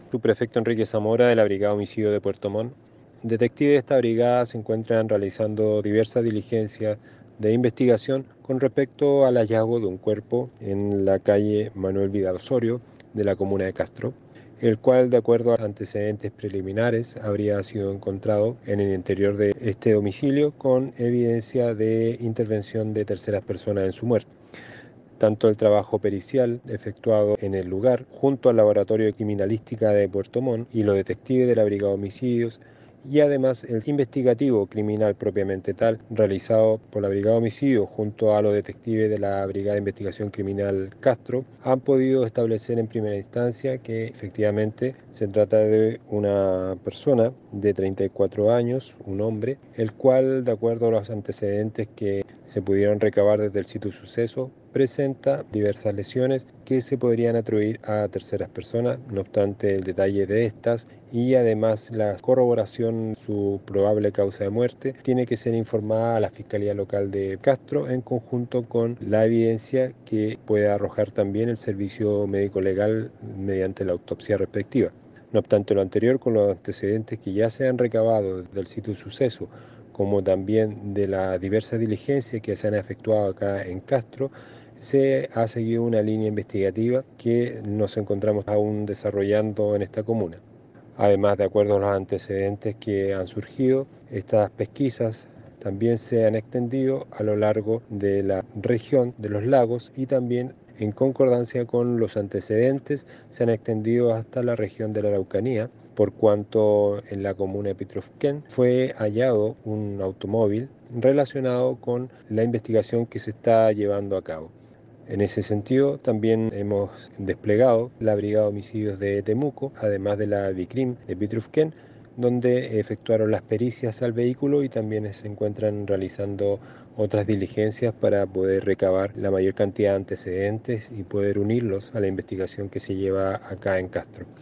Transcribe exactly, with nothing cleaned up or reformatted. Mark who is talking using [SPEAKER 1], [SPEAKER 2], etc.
[SPEAKER 1] Subprefecto Enrique Zamora de la Brigada Homicidio de Puerto Montt. Detectives de esta brigada se encuentran realizando diversas diligencias de investigación con respecto al hallazgo de un cuerpo en la calle Manuel Vidal Osorio de la comuna de Castro, el cual, de acuerdo a antecedentes preliminares, habría sido encontrado en el interior de este domicilio con evidencia de intervención de terceras personas en su muerte. Tanto el trabajo pericial efectuado en el lugar, junto al Laboratorio de Criminalística de Puerto Montt y los detectives de la Brigada de Homicidios, y además el investigativo criminal propiamente tal, realizado por la Brigada de Homicidios junto a los detectives de la Brigada de Investigación Criminal Castro, han podido establecer en primera instancia que efectivamente se trata de una persona de treinta y cuatro años, un hombre, el cual, de acuerdo a los antecedentes que se pudieron recabar desde el sitio suceso, presenta diversas lesiones que se podrían atribuir a terceras personas, no obstante el detalle de estas y además la corroboración de su probable causa de muerte tiene que ser informada a la Fiscalía Local de Castro en conjunto con la evidencia que puede arrojar también el servicio médico legal mediante la autopsia respectiva. No obstante lo anterior, con los antecedentes que ya se han recabado del sitio de suceso, como también de las diversas diligencias que se han efectuado acá en Castro, se ha seguido una línea investigativa que nos encontramos aún desarrollando en esta comuna. Además, de acuerdo a los antecedentes que han surgido, estas pesquisas también se han extendido a lo largo de la región de los lagos y también en concordancia con los antecedentes se han extendido hasta la región de la Araucanía, por cuanto en la comuna de Pitrufquén fue hallado un automóvil relacionado con la investigación que se está llevando a cabo. En ese sentido, también hemos desplegado la Brigada de Homicidios de Temuco, además de la BICRIM de Pitrufquén, donde efectuaron las pericias al vehículo y también se encuentran realizando otras diligencias para poder recabar la mayor cantidad de antecedentes y poder unirlos a la investigación que se lleva acá en Castro.